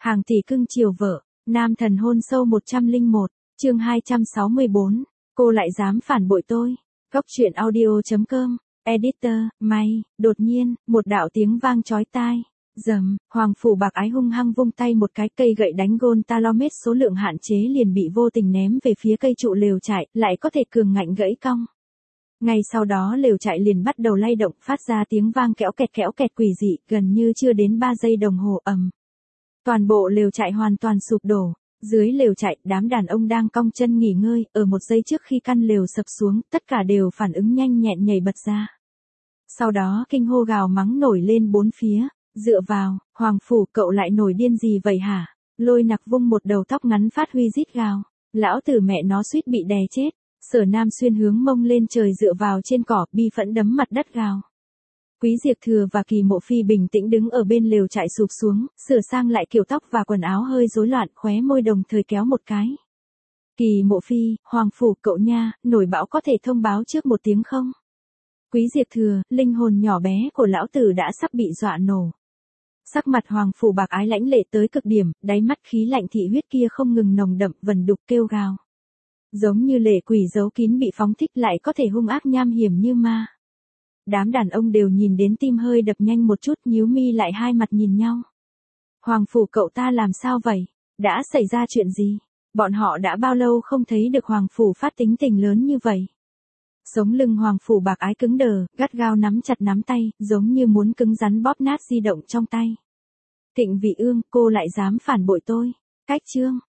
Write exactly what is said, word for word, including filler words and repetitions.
Hàng tỷ cưng chiều vợ, nam thần hôn sâu một trăm lẻ một, chương hai trăm sáu mươi bốn, cô lại dám phản bội tôi. Góc truyện audio.com, editor, may, đột nhiên, một đạo tiếng vang chói tai. Dầm, Hoàng Phủ Bạc Ái hung hăng vung tay một cái, cây gậy đánh gôn Talomet số lượng hạn chế liền bị vô tình ném về phía cây trụ lều trại, lại có thể cường ngạnh gãy cong. Ngay sau đó lều trại liền bắt đầu lay động, phát ra tiếng vang kéo kẹt kéo kẹt quỷ dị, gần như chưa đến ba giây đồng hồ ầm. Toàn bộ lều trại hoàn toàn sụp đổ. Dưới lều trại, đám đàn ông đang cong chân nghỉ ngơi, ở một giây trước khi căn lều sập xuống, tất cả đều phản ứng nhanh nhẹn nhảy bật ra. Sau đó kinh hô gào mắng nổi lên bốn phía, dựa vào, Hoàng Phủ cậu lại nổi điên gì vậy hả? Lôi Nặc vung một đầu tóc ngắn phát huy rít gào, lão tử mẹ nó suýt bị đè chết. Sở Nam Xuyên hướng mông lên trời dựa vào trên cỏ, bi phẫn đấm mặt đất gào. Quý Diệp Thừa và Kỳ Mộ Phi bình tĩnh đứng ở bên lều trại sụp xuống, sửa sang lại kiểu tóc và quần áo hơi rối loạn, khóe môi đồng thời kéo một cái. Kỳ Mộ Phi, Hoàng Phủ cậu nha, nổi bão có thể thông báo trước một tiếng không? Quý Diệp Thừa, linh hồn nhỏ bé của lão tử đã sắp bị dọa nổ. Sắc mặt Hoàng Phủ Bạc Ái lãnh lệ tới cực điểm, đáy mắt khí lạnh thị huyết kia không ngừng nồng đậm, vần đục kêu gào. Giống như lệ quỷ giấu kín bị phóng thích lại có thể hung ác nham hiểm như ma. Đám đàn ông đều nhìn đến tim hơi đập nhanh một chút, nhíu mi lại hai mặt nhìn nhau. Hoàng Phủ cậu ta làm sao vậy? Đã xảy ra chuyện gì? Bọn họ đã bao lâu không thấy được Hoàng Phủ phát tính tình lớn như vậy? Sống lưng Hoàng Phủ Bạc Ái cứng đờ, gắt gao nắm chặt nắm tay, giống như muốn cứng rắn bóp nát di động trong tay. Thịnh Vị Ương, cô lại dám phản bội tôi. Cách chương.